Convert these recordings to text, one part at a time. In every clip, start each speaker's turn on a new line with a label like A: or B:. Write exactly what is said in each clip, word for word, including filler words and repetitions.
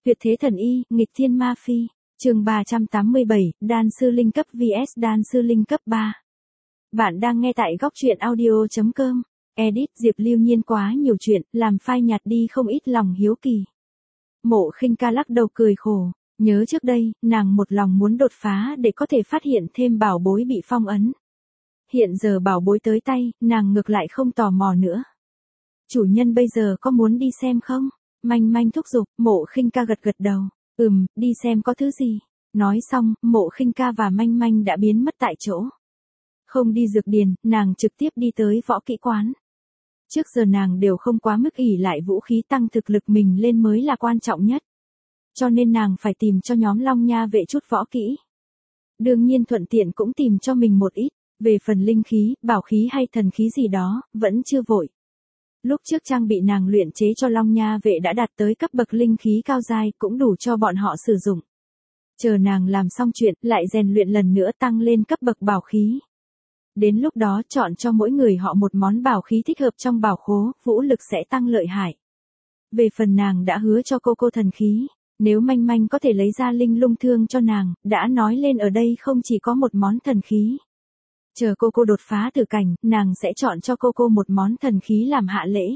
A: Tuyệt thế thần y, nghịch thiên ma phi. Chương ba trăm tám mươi bảy, đan sư linh cấp vs đan sư linh cấp ba. Bạn đang nghe tại góc truyện audio chấm com. Edit Diệp Lưu Nhiên quá nhiều chuyện, làm phai nhạt đi không ít lòng hiếu kỳ. Mộ Khinh Ca lắc đầu cười khổ, nhớ trước đây, nàng một lòng muốn đột phá để có thể phát hiện thêm bảo bối bị phong ấn. Hiện giờ bảo bối tới tay, nàng ngược lại không tò mò nữa. Chủ nhân bây giờ có muốn đi xem không? Manh Manh thúc giục. Mộ Khinh Ca gật gật đầu, ừm, đi xem có thứ gì. Nói xong, Mộ Khinh Ca và Manh Manh đã biến mất tại chỗ. Không đi dược điền, nàng trực tiếp đi tới võ kỹ quán. Trước giờ nàng đều không quá mức ỷ lại vũ khí, tăng thực lực mình lên mới là quan trọng nhất. Cho nên nàng phải tìm cho nhóm Long Nha vệ chút võ kỹ. Đương nhiên thuận tiện cũng tìm cho mình một ít, về phần linh khí, bảo khí hay thần khí gì đó, vẫn chưa vội. Lúc trước trang bị nàng luyện chế cho Long Nha vệ đã đạt tới cấp bậc linh khí cao giai, cũng đủ cho bọn họ sử dụng. Chờ nàng làm xong chuyện, lại rèn luyện lần nữa tăng lên cấp bậc bảo khí. Đến lúc đó chọn cho mỗi người họ một món bảo khí thích hợp trong bảo khố, vũ lực sẽ tăng lợi hại. Về phần nàng đã hứa cho cô cô thần khí, nếu Manh Manh có thể lấy ra linh lung thương cho nàng, đã nói lên ở đây không chỉ có một món thần khí. Chờ cô cô đột phá tử cảnh, nàng sẽ chọn cho cô cô một món thần khí làm hạ lễ.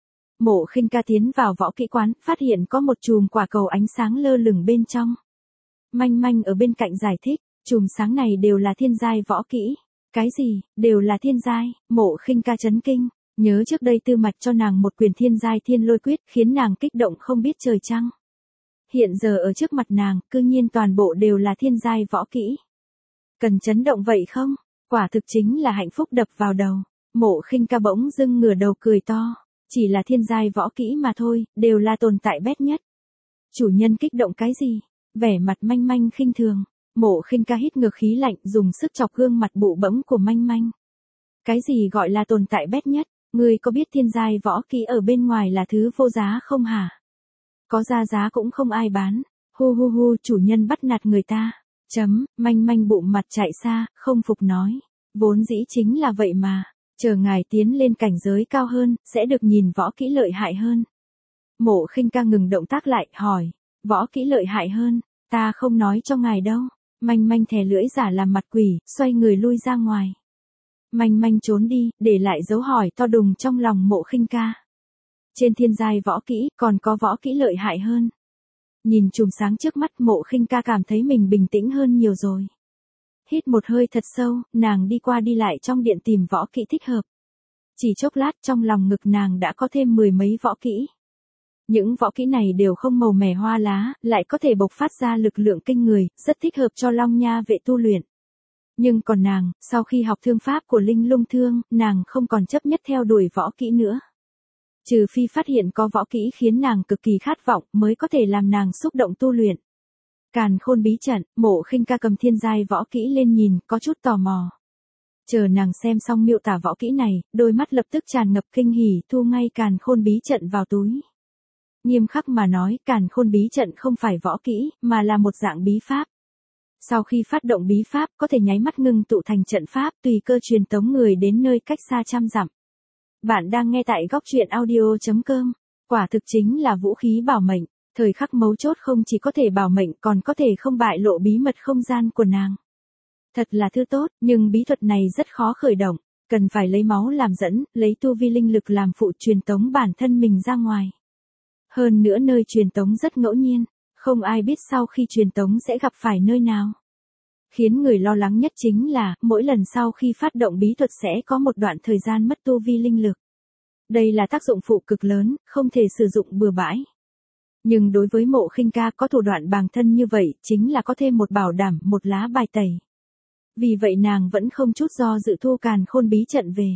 A: Mộ Khinh Ca tiến vào võ kỹ quán, phát hiện có một chùm quả cầu ánh sáng lơ lửng bên trong. Manh Manh ở bên cạnh giải thích, chùm sáng này đều là thiên giai võ kỹ. Cái gì, đều là thiên giai? Mộ Khinh Ca chấn kinh, nhớ trước đây Tư Mạch cho nàng một quyền thiên giai thiên lôi quyết khiến nàng kích động không biết trời trăng. Hiện giờ ở trước mặt nàng, cư nhiên toàn bộ đều là thiên giai võ kỹ. Cần chấn động vậy không? Quả thực chính là hạnh phúc đập vào đầu. Mộ Khinh Ca bỗng dưng ngửa đầu cười to, chỉ là thiên giai võ kỹ mà thôi, đều là tồn tại bét nhất. Chủ nhân kích động cái gì? Vẻ mặt Manh Manh khinh thường. Mộ Khinh Ca hít ngược khí lạnh, dùng sức chọc gương mặt bụ bẫm của Manh Manh. Cái gì gọi là tồn tại bét nhất? Ngươi có biết thiên giai võ kỹ ở bên ngoài là thứ vô giá không hả? Có ra giá cũng không ai bán. Hu hu hu, chủ nhân bắt nạt người ta. Chấm. Manh Manh bụng mặt chạy xa, không phục nói. Vốn dĩ chính là vậy mà. Chờ ngài tiến lên cảnh giới cao hơn, sẽ được nhìn võ kỹ lợi hại hơn. Mộ Khinh Ca ngừng động tác lại, hỏi. Võ kỹ lợi hại hơn? Ta không nói cho ngài đâu. Manh Manh thè lưỡi giả làm mặt quỷ, xoay người lui ra ngoài. Manh Manh trốn đi, để lại dấu hỏi to đùng trong lòng Mộ Khinh Ca. Trên thiên giai võ kỹ, còn có võ kỹ lợi hại hơn. Nhìn chùm sáng trước mắt, Mộ Khinh Ca cảm thấy mình bình tĩnh hơn nhiều rồi. Hít một hơi thật sâu, nàng đi qua đi lại trong điện tìm võ kỹ thích hợp. Chỉ chốc lát, trong lòng ngực nàng đã có thêm mười mấy võ kỹ. Những võ kỹ này đều không màu mè hoa lá, lại có thể bộc phát ra lực lượng kinh người, rất thích hợp cho Long Nha vệ tu luyện. Nhưng còn nàng, sau khi học thương pháp của linh lung thương, nàng không còn chấp nhất theo đuổi võ kỹ nữa. Trừ phi phát hiện có võ kỹ khiến nàng cực kỳ khát vọng, mới có thể làm nàng xúc động tu luyện. Càn Khôn bí trận. Mộ Khinh Ca cầm thiên giai võ kỹ lên nhìn, có chút tò mò. Chờ nàng xem xong miêu tả võ kỹ này, đôi mắt lập tức tràn ngập kinh hỉ, thu ngay Càn Khôn bí trận vào túi. Nghiêm khắc mà nói, Càn Khôn bí trận không phải võ kỹ, mà là một dạng bí pháp. Sau khi phát động bí pháp, có thể nháy mắt ngưng tụ thành trận pháp, tùy cơ truyền tống người đến nơi cách xa trăm dặm. Bạn đang nghe tại góc truyện audio chấm com. Quả thực chính là vũ khí bảo mệnh, thời khắc mấu chốt không chỉ có thể bảo mệnh, còn có thể không bại lộ bí mật không gian của nàng. Thật là thứ tốt, nhưng bí thuật này rất khó khởi động, cần phải lấy máu làm dẫn, lấy tu vi linh lực làm phụ truyền tống bản thân mình ra ngoài. Hơn nữa nơi truyền tống rất ngẫu nhiên, không ai biết sau khi truyền tống sẽ gặp phải nơi nào. Khiến người lo lắng nhất chính là, mỗi lần sau khi phát động bí thuật sẽ có một đoạn thời gian mất tu vi linh lực. Đây là tác dụng phụ cực lớn, không thể sử dụng bừa bãi. Nhưng đối với Mộ Khinh Ca có thủ đoạn bàng thân như vậy, chính là có thêm một bảo đảm, một lá bài tẩy. Vì vậy nàng vẫn không chút do dự thu Càn Khôn bí trận về.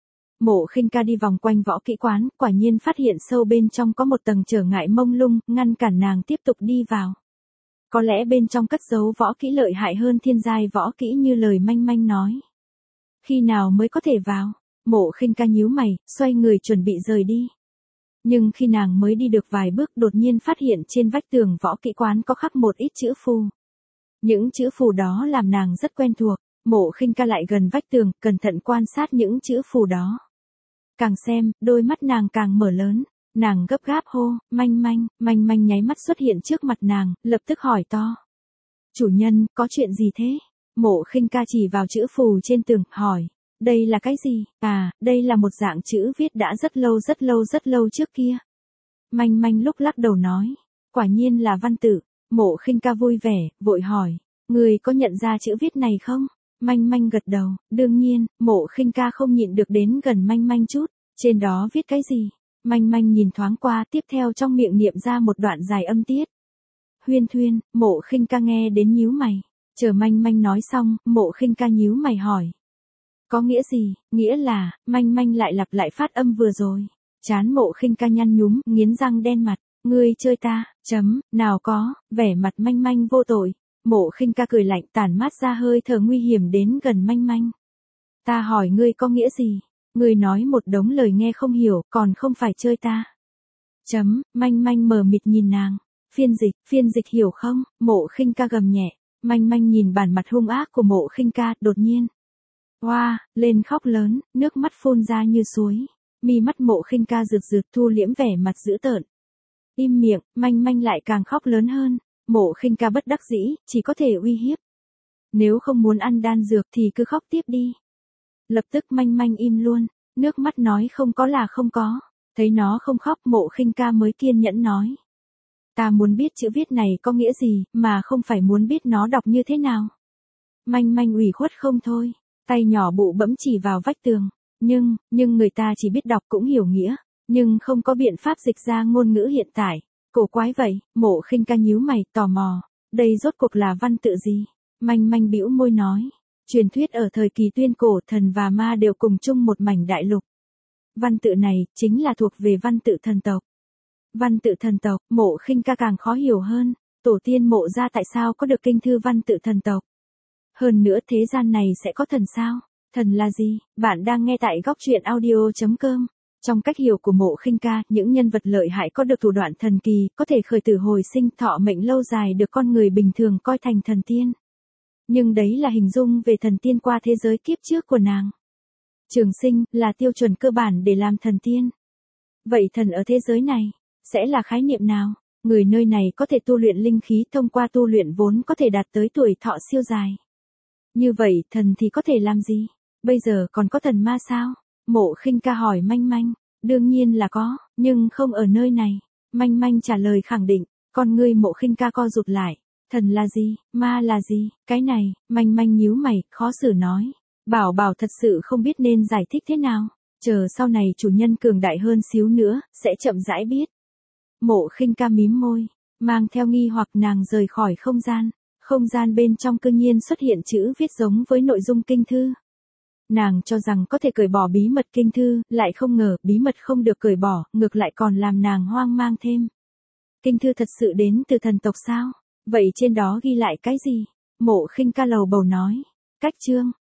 A: Mộ Khinh Ca đi vòng quanh võ kỹ quán, quả nhiên phát hiện sâu bên trong có một tầng trở ngại mông lung, ngăn cản nàng tiếp tục đi vào. Có lẽ bên trong cất giấu võ kỹ lợi hại hơn thiên giai võ kỹ như lời Manh Manh nói. Khi nào mới có thể vào? Mộ Khinh Ca nhíu mày, xoay người chuẩn bị rời đi. Nhưng khi nàng mới đi được vài bước, đột nhiên phát hiện trên vách tường võ kỹ quán có khắc một ít chữ phù. Những chữ phù đó làm nàng rất quen thuộc. Mộ Khinh Ca lại gần vách tường, cẩn thận quan sát những chữ phù đó. Càng xem, đôi mắt nàng càng mở lớn. Nàng gấp gáp hô, manh manh, manh manh nháy mắt xuất hiện trước mặt nàng, lập tức hỏi to. Chủ nhân, có chuyện gì thế? Mộ Khinh Ca chỉ vào chữ phù trên tường, hỏi. Đây là cái gì? À, đây là một dạng chữ viết đã rất lâu rất lâu rất lâu trước kia. Manh manh lúc lắc đầu nói. Quả nhiên là văn tự. Mộ Khinh Ca vui vẻ, vội hỏi. Người có nhận ra chữ viết này không? Manh manh gật đầu, đương nhiên. Mộ Khinh Ca không nhịn được đến gần manh manh chút. Trên đó viết cái gì? Manh manh nhìn thoáng qua, tiếp theo trong miệng niệm ra một đoạn dài âm tiết. Huyên thuyên. Mộ Khinh Ca nghe đến nhíu mày. Chờ manh manh nói xong, Mộ Khinh Ca nhíu mày hỏi. Có nghĩa gì? Nghĩa là, manh manh lại lặp lại phát âm vừa rồi. Chán Mộ Khinh Ca nhăn nhúm, nghiến răng đen mặt. Ngươi chơi ta, chấm, nào có, vẻ mặt manh manh vô tội. Mộ Khinh Ca cười lạnh, tản mát ra hơi thở nguy hiểm đến gần manh manh. Ta hỏi ngươi có nghĩa gì? Ngươi nói một đống lời nghe không hiểu, còn không phải chơi ta. Chấm, manh manh mờ mịt nhìn nàng. Phiên dịch, phiên dịch hiểu không? Mộ Khinh Ca gầm nhẹ. Manh manh nhìn bản mặt hung ác của Mộ Khinh Ca, đột nhiên. Oa, wow, lên khóc lớn, nước mắt phun ra như suối. Mi mắt Mộ Khinh Ca rượt rượt thu liễm vẻ mặt dữ tợn. Im miệng, manh manh lại càng khóc lớn hơn. Mộ Khinh Ca bất đắc dĩ, chỉ có thể uy hiếp. Nếu không muốn ăn đan dược thì cứ khóc tiếp đi. Lập tức manh manh im luôn, nước mắt nói không có là không có. Thấy nó không khóc, Mộ Khinh Ca mới kiên nhẫn nói. Ta muốn biết chữ viết này có nghĩa gì, mà không phải muốn biết nó đọc như thế nào. Manh manh ủy khuất không thôi, tay nhỏ bụ bẫm chỉ vào vách tường. Nhưng, nhưng người ta chỉ biết đọc cũng hiểu nghĩa, nhưng không có biện pháp dịch ra ngôn ngữ hiện tại. Cổ quái vậy. Mộ Khinh Ca nhíu mày, tò mò. Đây rốt cuộc là văn tự gì? Manh manh bĩu môi nói. Truyền thuyết ở thời kỳ tuyên cổ, thần và ma đều cùng chung một mảnh đại lục. Văn tự này, chính là thuộc về văn tự thần tộc. Văn tự thần tộc. Mộ Khinh Ca càng khó hiểu hơn. Tổ tiên Mộ gia tại sao có được kinh thư văn tự thần tộc? Hơn nữa thế gian này sẽ có thần sao? Thần là gì? Bạn đang nghe tại góc truyện audio chấm com. Trong cách hiểu của Mộ Khinh Ca, những nhân vật lợi hại có được thủ đoạn thần kỳ, có thể khởi tử hồi sinh, thọ mệnh lâu dài, được con người bình thường coi thành thần tiên. Nhưng đấy là hình dung về thần tiên qua thế giới kiếp trước của nàng. Trường sinh là tiêu chuẩn cơ bản để làm thần tiên. Vậy thần ở thế giới này sẽ là khái niệm nào? Người nơi này có thể tu luyện linh khí, thông qua tu luyện vốn có thể đạt tới tuổi thọ siêu dài. Như vậy, thần thì có thể làm gì? Bây giờ còn có thần ma sao? Mộ Khinh Ca hỏi manh manh. Đương nhiên là có, nhưng không ở nơi này. Manh manh trả lời khẳng định. Con ngươi Mộ Khinh Ca co rụt lại. Thần là gì? Ma là gì? Cái này, manh manh nhíu mày, khó xử nói. Bảo bảo thật sự không biết nên giải thích thế nào. Chờ sau này chủ nhân cường đại hơn xíu nữa, sẽ chậm rãi biết. Mộ Khinh Ca mím môi, mang theo nghi hoặc nàng rời khỏi không gian. Không gian bên trong cương nhiên xuất hiện chữ viết giống với nội dung kinh thư. Nàng cho rằng có thể cởi bỏ bí mật kinh thư, lại không ngờ bí mật không được cởi bỏ, ngược lại còn làm nàng hoang mang thêm. Kinh thư thật sự đến từ thần tộc sao? Vậy trên đó ghi lại cái gì? Mộ Khinh Ca lầu bầu nói. Cách chương,